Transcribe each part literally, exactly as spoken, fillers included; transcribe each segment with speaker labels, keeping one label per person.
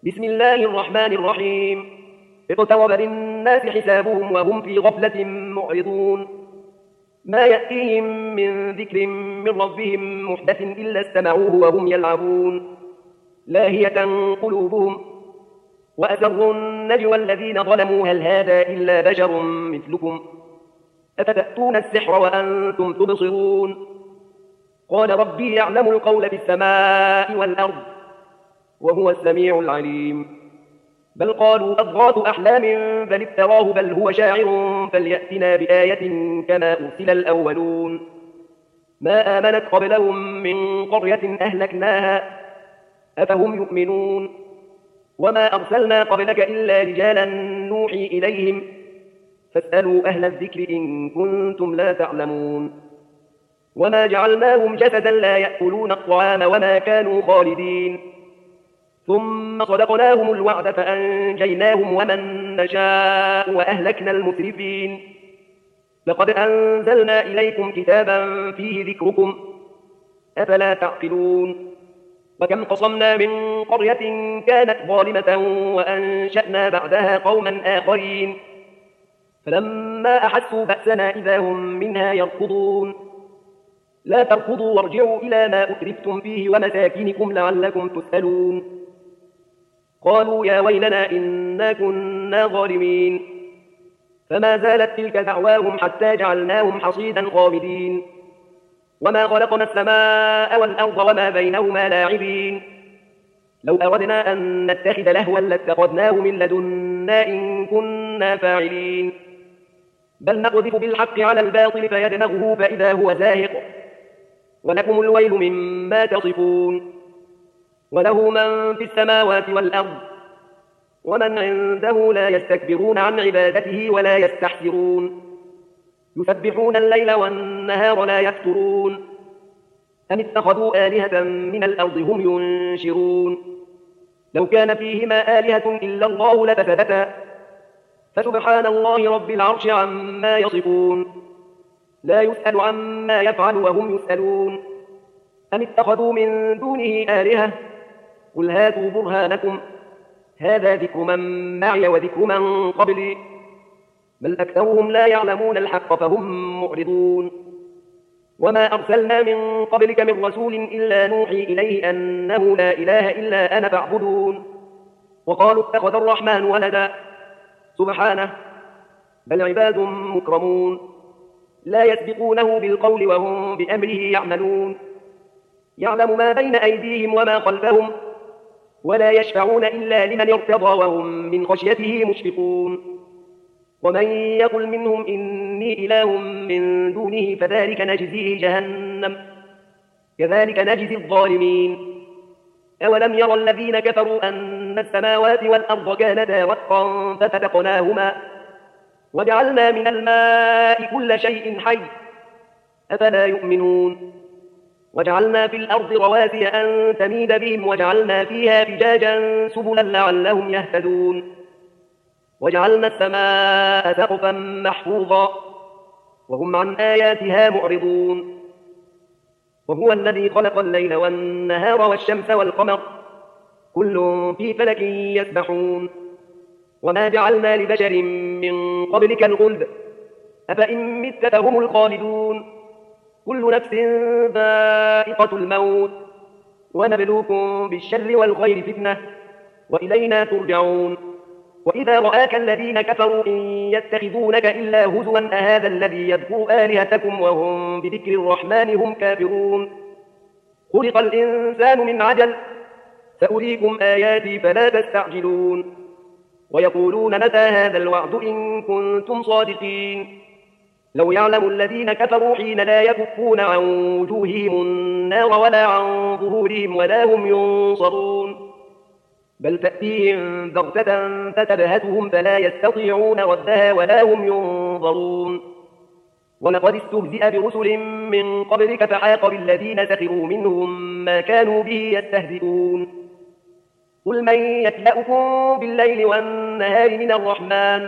Speaker 1: بسم الله الرحمن الرحيم. اقترب للناس حسابهم وهم في غفلة معرضون. ما يأتيهم من ذكر من ربهم محدث إلا استمعوه وهم يلعبون لاهية قلوبهم وأسروا النجوى الذين ظلموا هل هذا إلا بشر مثلكم أفتأتون السحر وأنتم تبصرون. قال ربي يعلم القول في السماء والأرض وهو السميع العليم. بل قالوا أضغاث أحلام بل افتراه بل هو شاعر فليأتنا بآية كما أرسل الأولون. ما آمنت قبلهم من قرية أهلكناها أفهم يؤمنون. وما أرسلنا قبلك إلا رجالا نوحي إليهم فاسألوا أهل الذكر إن كنتم لا تعلمون. وما جعلناهم جسدا لا يأكلون الطعام وما كانوا خالدين ثم صدقناهم الوعد فأنجيناهم ومن نشاء وأهلكنا المسرفين. لقد أنزلنا إليكم كتابا فيه ذكركم أفلا تعقلون. وكم قصمنا من قرية كانت ظالمة وأنشأنا بعدها قوما آخرين فلما أحسوا بأسنا إذا هم منها يركضون. لا تركضوا وارجعوا إلى ما أترفتم فيه ومساكنكم لعلكم تسألون. قالوا يا ويلنا إنا كنا ظالمين فما زالت تلك دعواهم حتى جعلناهم حصيدا خامدين. وما خلقنا السماء والأرض وما بينهما لاعبين. لو أردنا أن نتخذ لهوا لاتخذناه من لدنا إن كنا فاعلين. بل نقذف بالحق على الباطل فيدمغه فإذا هو زاهق ولكم الويل مما تصفون. وله من في السماوات والأرض ومن عنده لا يستكبرون عن عبادته ولا يستحسرون. يسبحون الليل والنهار لا يفترون. أم اتخذوا آلهة من الأرض هم ينشرون. لو كان فيهما آلهة إلا الله لفسدتا فسبحان الله رب العرش عما يصفون. لا يسأل عما يفعل وهم يسألون. أم اتخذوا من دونه آلهة قل هاتوا برهانكم هذا ذكر من معي وذكر من قبلي بل أكثرهم لا يعلمون الحق فهم معرضون. وما أرسلنا من قبلك من رسول إلا نوحي إليه أنه لا إله إلا أنا فاعبدون. وقالوا اتخذ الرحمن ولدا سبحانه بل عباد مكرمون لا يسبقونه بالقول وهم بأمره يعملون. يعلم ما بين أيديهم وما خلفهم ولا يشفعون إلا لمن ارتضى وهم من خشيته مشفقون. ومن يقل منهم إني إله من دونه فذلك نجزيه جهنم كذلك نجزي الظالمين. أولم يرى الذين كفروا أن السماوات والأرض كانتا رتقا ففتقناهما وجعلنا من الماء كل شيء حي أفلا يؤمنون. وجعلنا في الأرض رواسي أن تميد بهم وجعلنا فيها فجاجا سبلا لعلهم يهتدون. وجعلنا السماء سقفا محفوظا وهم عن آياتها معرضون. وهو الذي خلق الليل والنهار والشمس والقمر كل في فلك يسبحون. وما جعلنا لبشر من قبلك الخلد أفإن مت فهم الخالدون. كل نفس ذائقة الموت ونبلوكم بالشر والخير فتنة وإلينا ترجعون. وإذا رآك الذين كفروا إن يتخذونك إلا هزوا أهذا الذي يذكر آلهتكم وهم بذكر الرحمن هم كافرون. خلق الإنسان من عجل سأريكم آياتي فلا تستعجلون. ويقولون متى هذا الوعد إن كنتم صادقين. لو يعلم الذين كفروا حين لا يكفون عن وجوههم النار ولا عن ظهورهم ولا هم ينصرون. بل تأتيهم بغتة فتبهتهم فلا يستطيعون ردها ولا هم ينظرون. ولقد استهزئ برسل من قبلك فحاق بالذين سخروا منهم ما كانوا به يستهزئون. قل من يكلأكم بالليل والنهار من الرحمن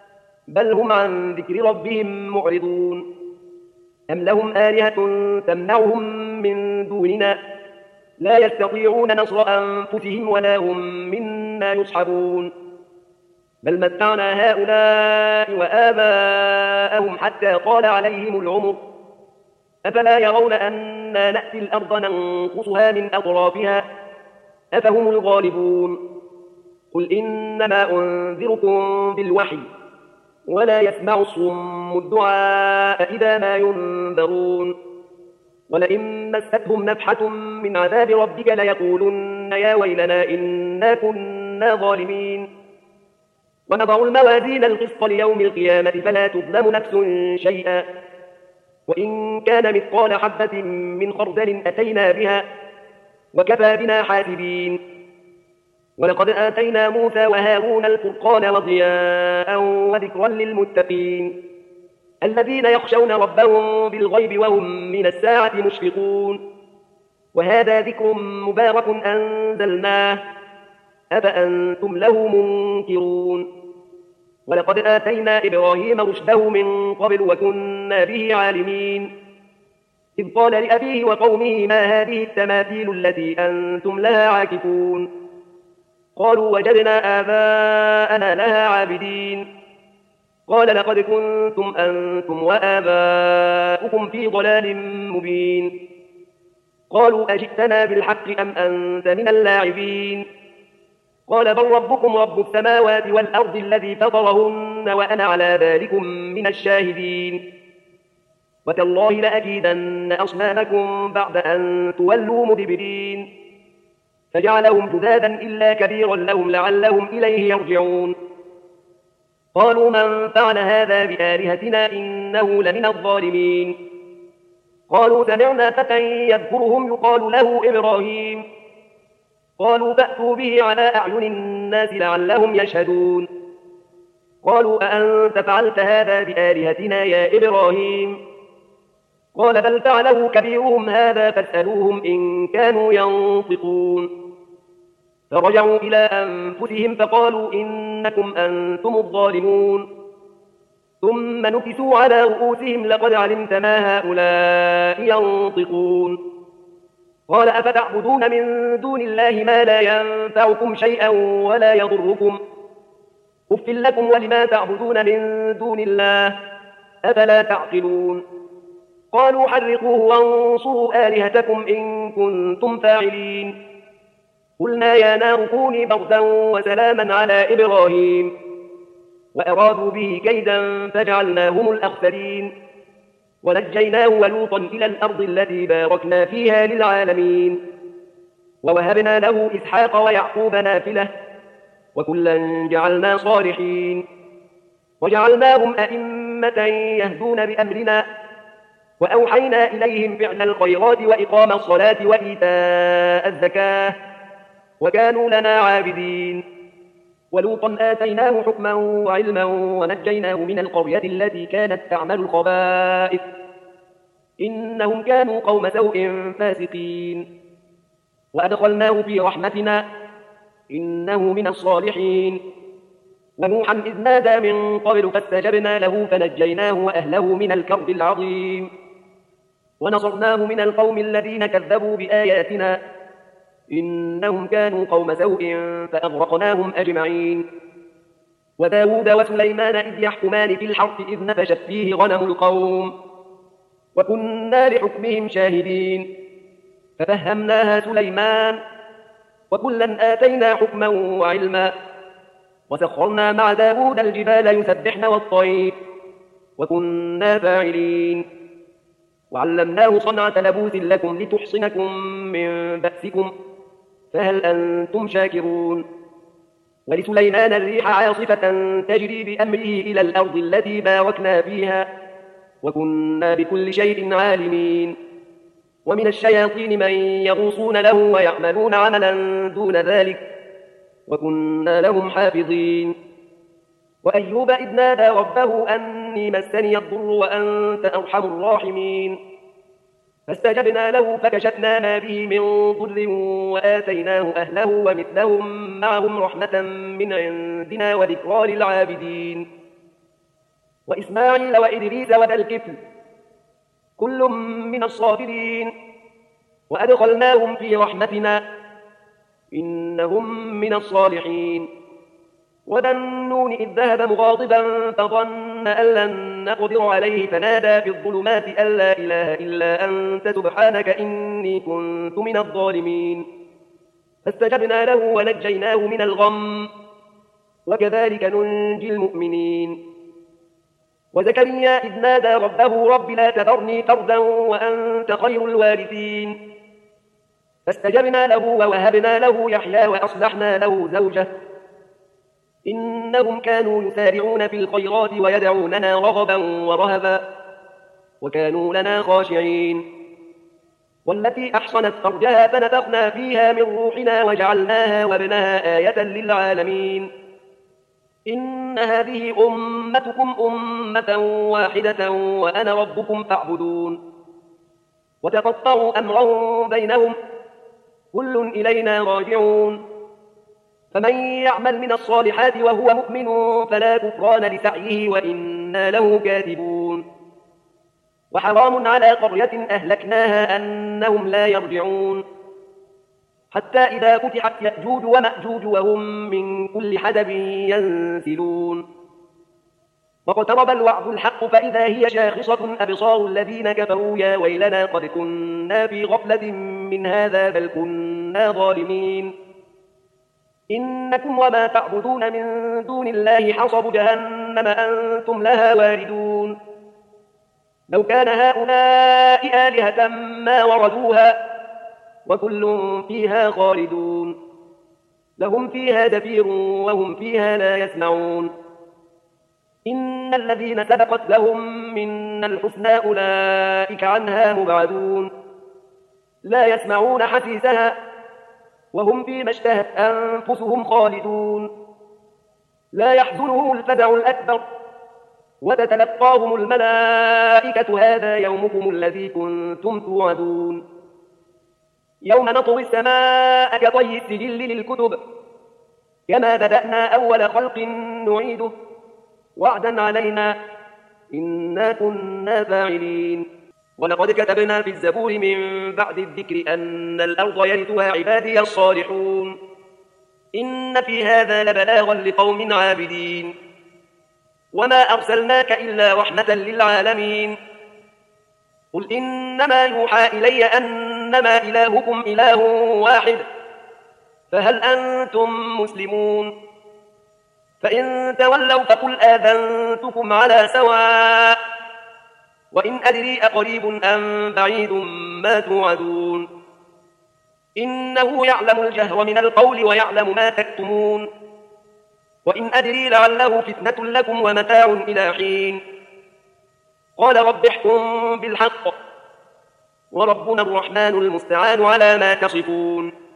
Speaker 1: بل هم عن ذكر ربهم معرضون. أم لهم آلهة تمنعهم من دوننا لا يستطيعون نصر أنفسهم ولا هم منا يصحبون بل متعنا هؤلاء وآباءهم حتى طال عليهم العمر أفلا يرون أنا نأتي الأرض ننقصها من أطرافها أفهم الغالبون قل إنما أنذركم بالوحي ولا يسمع الصم الدعاء إذا ما ينذرون ولئن مستهم نفحة من عذاب ربك ليقولن يا ويلنا إنا كنا ظالمين ونضع الموازين القسط ليوم القيامة فلا تظلم نفس شيئا وإن كان مثقال حبة من خردل أتينا بها وكفى بنا حاسبين ولقد آتينا موسى وهارون الفرقان وضياء وذكرا للمتقين الذين يخشون ربهم بالغيب وهم من الساعة مشفقون وهذا ذكر مبارك أنزلناه أفأنتم له منكرون ولقد آتينا إبراهيم رشده من قبل وكنا به عالمين إذ قال لأبيه وقومه ما هذه التماثيل التي أنتم لها عاكفون قالوا وجدنا آباءنا لها عابدين قال لقد كنتم أنتم وآباؤكم في ضلال مبين قالوا أجئتنا بالحق أم أنت من اللاعبين قال بل ربكم رب السماوات والأرض الذي فطرهن وأنا على ذلكم من الشاهدين وتالله لأكيدن أصنامكم بعد أن تولوا مدبرين فجعلهم جذاذا إلا كبيرا لهم لعلهم إليه يرجعون قالوا من فعل هذا بآلهتنا إنه لمن الظالمين قالوا سمعنا فتى يذكرهم يقال له إبراهيم قالوا فأتوا به على أعين الناس لعلهم يشهدون قالوا أأنت فعلت هذا بآلهتنا يا إبراهيم قال بل فعله كبيرهم هذا فاسألوهم إن كانوا ينطقون فرجعوا إلى أنفسهم فقالوا إنكم أنتم الظالمون ثم نكسوا على رؤوسهم لقد علمت ما هؤلاء ينطقون قال أفتعبدون من دون الله ما لا ينفعكم شيئا ولا يضركم أف لكم ولما تعبدون من دون الله أفلا تعقلون قالوا حرقوه وانصروا آلهتكم إن كنتم فاعلين قلنا يا نار كوني بردا وسلاما على إبراهيم وأرادوا به كيدا فجعلناهم الأخسرين ونجيناه ولوطا إلى الأرض التي باركنا فيها للعالمين ووهبنا له إسحاق ويعقوب نافلة وكلا جعلنا صالحين وجعلناهم أئمة يهدون بأمرنا وأوحينا إليهم فعل الخيرات وإقام الصلاة وإيتاء الزكاة وكانوا لنا عابدين ولوطا آتيناه حكما وعلما ونجيناه من القرية التي كانت تعمل الخبائث إنهم كانوا قوم سوء فاسقين وأدخلناه في رحمتنا إنه من الصالحين ونوحا إذ نادى من قبل فاستجبنا له فنجيناه وأهله من الكرب العظيم ونصرناه من القوم الذين كذبوا بآياتنا إنهم كانوا قوم سوء فأغرقناهم أجمعين وداود وسليمان إذ يحكمان في الحرث إذ نفشت فيه غنم القوم وكنا لحكمهم شاهدين ففهمناها سليمان وكلا آتينا حكما وعلما وسخرنا مع داود الجبال يسبحن والطير وكنا فاعلين وعلمناه صنعة لبوس لكم لتحصنكم من بأسكم فهل أنتم شاكرون ولسليمان الريح عاصفة تجري بأمره إلى الأرض التي باركنا فيها وكنا بكل شيء عالمين ومن الشياطين من يغوصون له ويعملون عملا دون ذلك وكنا لهم حافظين وأيوب إذ نادى ربه أني مسني الضر وأنت أرحم الراحمين فاستجبنا له فكشفنا ما به من ضر وآتيناه أهله ومثلهم معهم رحمة من عندنا وذكرى للعابدين وإسماعيل وإدريس وذا الكفل كل من الصابرين وأدخلناهم في رحمتنا إنهم من الصالحين. وذا النون إذ ذهب مغاضبا فظن أن لن نقدر عليه فنادى في الظلمات أن لا إله إلا أنت سبحانك إني كنت من الظالمين. فاستجبنا له ونجيناه من الغم وكذلك ننجي المؤمنين. وزكريا إذ نادى ربه رب لا تذرني فردا وأنت خير الوارثين. فاستجبنا له ووهبنا له يحيى وأصلحنا له زوجه إنهم كانوا يسارعون في الخيرات ويدعوننا رغبا ورهبا وكانوا لنا خاشعين. والتي أحصنت فرجها فنفخنا فيها من روحنا وجعلناها وابنها آية للعالمين. إن هذه أمتكم أمة واحدة وأنا ربكم فاعبدون. وتقطعوا أمرهم بينهم كل إلينا راجعون. فمن يعمل من الصالحات وهو مؤمن فلا كفران لسعيه وإنا له كاتبون. وحرام على قرية أهلكناها أنهم لا يرجعون حتى إذا فتحت يأجوج ومأجوج وهم من كل حدب ينسلون. واقترب الوعد الحق فإذا هي شاخصة أبصار الذين كفروا يا ويلنا قد كنا في غفلة من هذا بل كنا ظالمين. إنكم وما تعبدون من دون الله حصب جهنم أنتم لها واردون. لو كان هؤلاء آلهة ما وردوها وكل فيها خالدون. لهم فيها زفير وهم فيها لا يسمعون. إن الذين سبقت لهم منا الحسنى أولئك عنها مبعدون. لا يسمعون حسيسها وهم فيما اشتهت أنفسهم خالدون. لا يحزنهم الفزع الأكبر وتتلقاهم الملائكة هذا يومكم الذي كنتم توعدون. يوم نطوي السماء كطي السجل للكتب كما بدأنا أول خلق نعيده وعدا علينا إنا كنا فاعلين. ولقد كتبنا في الزبور من بعد الذكر أن الأرض يرثها عبادي الصالحون. إن في هذا لبلاغا لقوم عابدين. وما أرسلناك إلا رحمة للعالمين. قل إنما يوحى إلي أنما إلهكم إله واحد فهل أنتم مسلمون؟ فإن تولوا فقل آذنتكم على سواء وإن أدري أقريب أم بعيد ما توعدون. إنه يعلم الجهر من القول ويعلم ما تكتمون. وإن أدري لعله فتنة لكم ومتاع إلى حين. قال رب احكم بالحق وربنا الرحمن المستعان على ما تصفون.